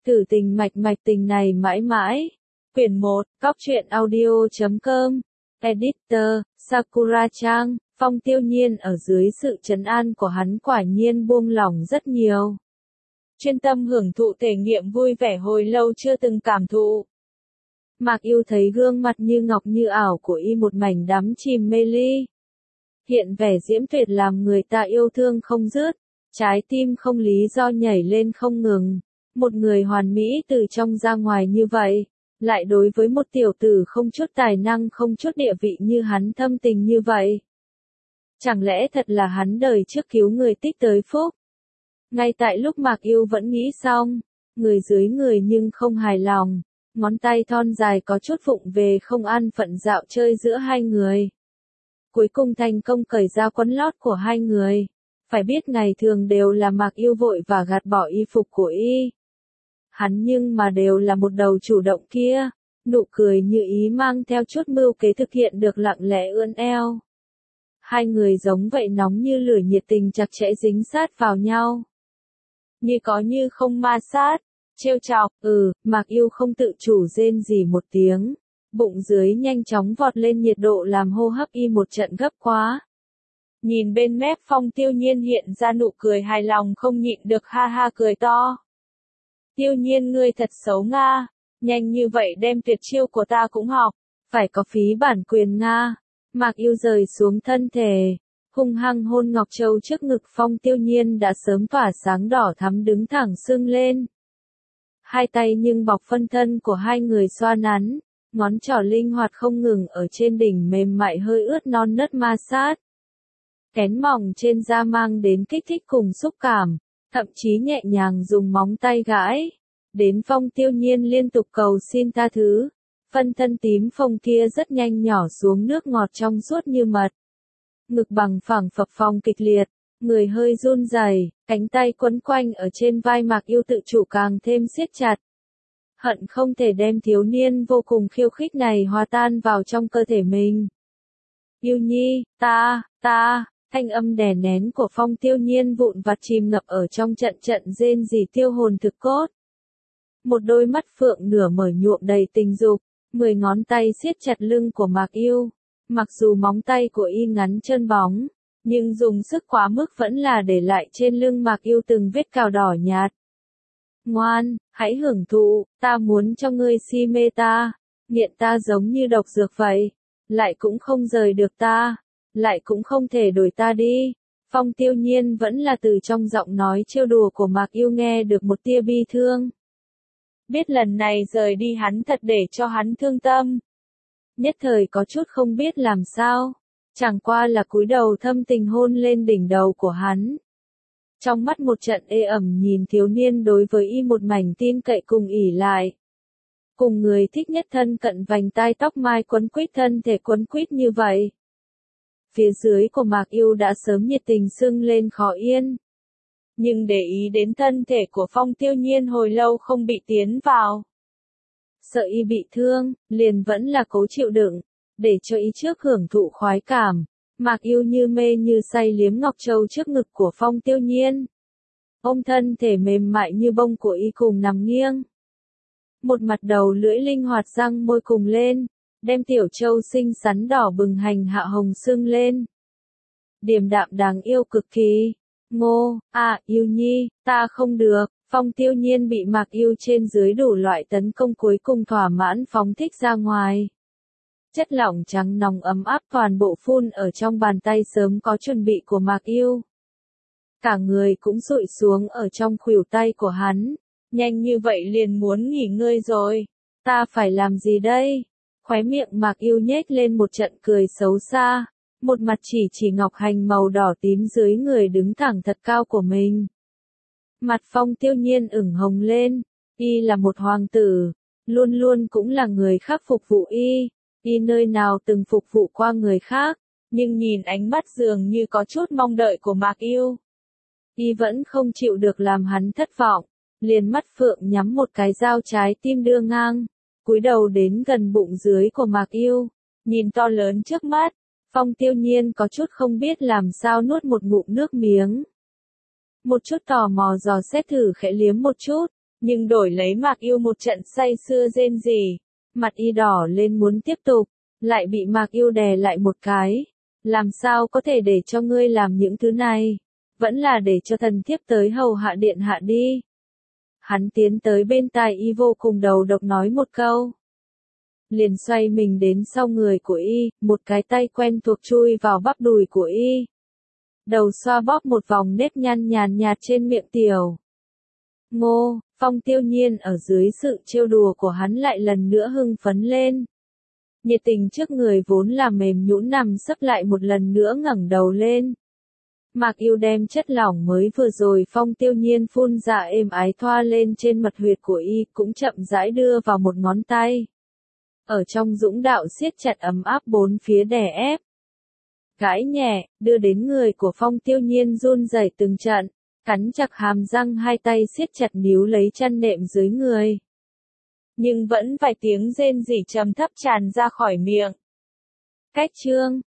Thử tình mạch mạch tình này mãi mãi. Quyển 1, Cóc truyện audio.com. Editor, Sakura Trang. Phong Tiêu Nhiên ở dưới sự trấn an của hắn quả nhiên buông lỏng rất nhiều. Chuyên tâm hưởng thụ thể nghiệm vui vẻ hồi lâu chưa từng cảm thụ. Mạc Yêu thấy gương mặt như ngọc như ảo của y một mảnh đắm chìm mê ly. Hiện vẻ diễm tuyệt làm người ta yêu thương không dứt, trái tim không lý do nhảy lên không ngừng. Một người hoàn mỹ từ trong ra ngoài như vậy, lại đối với một tiểu tử không chút tài năng không chút địa vị như hắn thâm tình như vậy. Chẳng lẽ thật là hắn đời trước cứu người tích tới phúc? Ngay tại lúc Mạc Yêu vẫn nghĩ xong, người dưới người nhưng không hài lòng, ngón tay thon dài có chút vụng về không an phận dạo chơi giữa hai người. Cuối cùng thành công cởi ra quần lót của hai người. Phải biết ngày thường đều là Mạc Yêu vội và gạt bỏ y phục của y. Hắn nhưng mà đều là một đầu chủ động kia, nụ cười như ý mang theo chút mưu kế thực hiện được lặng lẽ ươn eo. Hai người giống vậy nóng như lửa nhiệt tình chặt chẽ dính sát vào nhau. Như có như không ma sát, trêu chọc, Mạc Yêu không tự chủ rên rỉ một tiếng. Bụng dưới nhanh chóng vọt lên nhiệt độ làm hô hấp y một trận gấp quá. Nhìn bên mép Phong Tiêu Nhiên hiện ra nụ cười hài lòng không nhịn được ha ha cười to. Tiêu Nhiên ngươi thật xấu Nga, nhanh như vậy đem tuyệt chiêu của ta cũng học, phải có phí bản quyền Nga. Mạc Yêu rời xuống thân thể, hung hăng hôn Ngọc Châu trước ngực Phong Tiêu Nhiên đã sớm tỏa sáng đỏ thắm đứng thẳng sưng lên. Hai tay nhưng bọc phân thân của hai người xoa nắn, ngón trỏ linh hoạt không ngừng ở trên đỉnh mềm mại hơi ướt non nớt ma sát. Kén mỏng trên da mang đến kích thích cùng xúc cảm, thậm chí nhẹ nhàng dùng móng tay gãi. Đến Phong Tiêu Nhiên liên tục cầu xin tha thứ. Phân thân tím phồng kia rất nhanh nhỏ xuống nước ngọt trong suốt như mật. Ngực bằng phẳng phập phồng kịch liệt, người hơi run rẩy, cánh tay quấn quanh ở trên vai Mạc Yêu tự chủ càng thêm siết chặt. Hận không thể đem thiếu niên vô cùng khiêu khích này hòa tan vào trong cơ thể mình. Yêu Nhi, ta, thanh âm đè nén của Phong Tiêu Nhiên vụn vặt chìm ngập ở trong trận rên rỉ tiêu hồn thực cốt. Một đôi mắt phượng nửa mở nhuộm đầy tình dục, 10 ngón tay siết chặt lưng của Mạc Yêu. Mặc dù móng tay của y ngắn chân bóng, nhưng dùng sức quá mức vẫn là để lại trên lưng Mạc Yêu từng vết cào đỏ nhạt. Ngoan, hãy hưởng thụ, ta muốn cho ngươi si mê ta, nghiện ta giống như độc dược vậy, lại cũng không rời được ta, lại cũng không thể đổi ta đi. Phong Tiêu Nhiên vẫn là từ trong giọng nói trêu đùa của Mạc Yêu nghe được một tia bi thương. Biết lần này rời đi hắn thật để cho hắn thương tâm. Nhất thời có chút không biết làm sao, chẳng qua là cúi đầu thâm tình hôn lên đỉnh đầu của hắn. Trong mắt một trận ê ẩm nhìn thiếu niên đối với y một mảnh tin cậy cùng ỉ lại. Cùng người thích nhất thân cận vành tai tóc mai quấn quýt thân thể quấn quýt như vậy. Phía dưới của Mạc Yêu đã sớm nhiệt tình sưng lên khó yên. Nhưng để ý đến thân thể của Phong Tiêu Nhiên hồi lâu không bị tiến vào. Sợ y bị thương, liền vẫn là cố chịu đựng, để cho y trước hưởng thụ khoái cảm. Mạc Yêu như mê như say liếm Ngọc Châu trước ngực của Phong Tiêu Nhiên. Ôm thân thể mềm mại như bông của y cùng nằm nghiêng. Một mặt đầu lưỡi linh hoạt răng môi cùng lên, đem tiểu châu xinh xắn đỏ bừng hành hạ hồng sưng lên. Điềm đạm đáng yêu cực kỳ. Ngô, Yêu Nhi, ta không được. Phong Tiêu Nhiên bị Mạc Yêu trên dưới đủ loại tấn công cuối cùng thỏa mãn phóng thích ra ngoài. Chất lỏng trắng nóng ấm áp toàn bộ phun ở trong bàn tay sớm có chuẩn bị của Mạc Yêu. Cả người cũng dụi xuống ở trong khuỷu tay của hắn. Nhanh như vậy liền muốn nghỉ ngơi rồi. Ta phải làm gì đây? Khóe miệng Mạc Yêu nhếch lên một trận cười xấu xa. Một mặt chỉ ngọc hành màu đỏ tím dưới người đứng thẳng thật cao của mình. Mặt Phong Tiêu Nhiên ửng hồng lên. Y là một hoàng tử. Luôn luôn cũng là người khác phục vụ y. Y nơi nào từng phục vụ qua người khác, nhưng nhìn ánh mắt dường như có chút mong đợi của Mạc Yêu. Y vẫn không chịu được làm hắn thất vọng, liền mắt phượng nhắm một cái dao trái tim đưa ngang, cúi đầu đến gần bụng dưới của Mạc Yêu, nhìn to lớn trước mắt. Phong Tiêu Nhiên có chút không biết làm sao nuốt một ngụm nước miếng. Một chút tò mò dò xét thử khẽ liếm một chút, Nhưng đổi lấy Mạc Yêu một trận say sưa rên rỉ. Mặt y đỏ lên muốn tiếp tục, lại bị Mạc Yêu đè lại một cái. Làm sao có thể để cho ngươi làm những thứ này? Vẫn là để cho thần thiếp tới hầu hạ điện hạ đi. Hắn tiến tới bên tai y vô cùng đầu độc nói một câu. Liền xoay mình đến sau người của y, một cái tay quen thuộc chui vào bắp đùi của y. Đầu xoa bóp một vòng nếp nhăn nhàn nhạt trên miệng tiểu. Ngô, Phong Tiêu Nhiên ở dưới sự trêu đùa của hắn lại lần nữa hưng phấn lên. Nhiệt tình trước người vốn là mềm nhũn nằm sấp lại một lần nữa ngẩng đầu lên. Mạc Yêu đem chất lỏng mới vừa rồi Phong Tiêu Nhiên phun ra êm ái thoa lên trên mật huyệt của y, cũng chậm rãi đưa vào một ngón tay. Ở trong dũng đạo siết chặt ấm áp bốn phía đè ép. Gãi nhẹ, đưa đến người của Phong Tiêu Nhiên run rẩy từng trận, cắn chặt hàm răng hai tay siết chặt níu lấy chăn nệm dưới người. Nhưng vẫn vài tiếng rên rỉ trầm thấp tràn ra khỏi miệng. Cách chương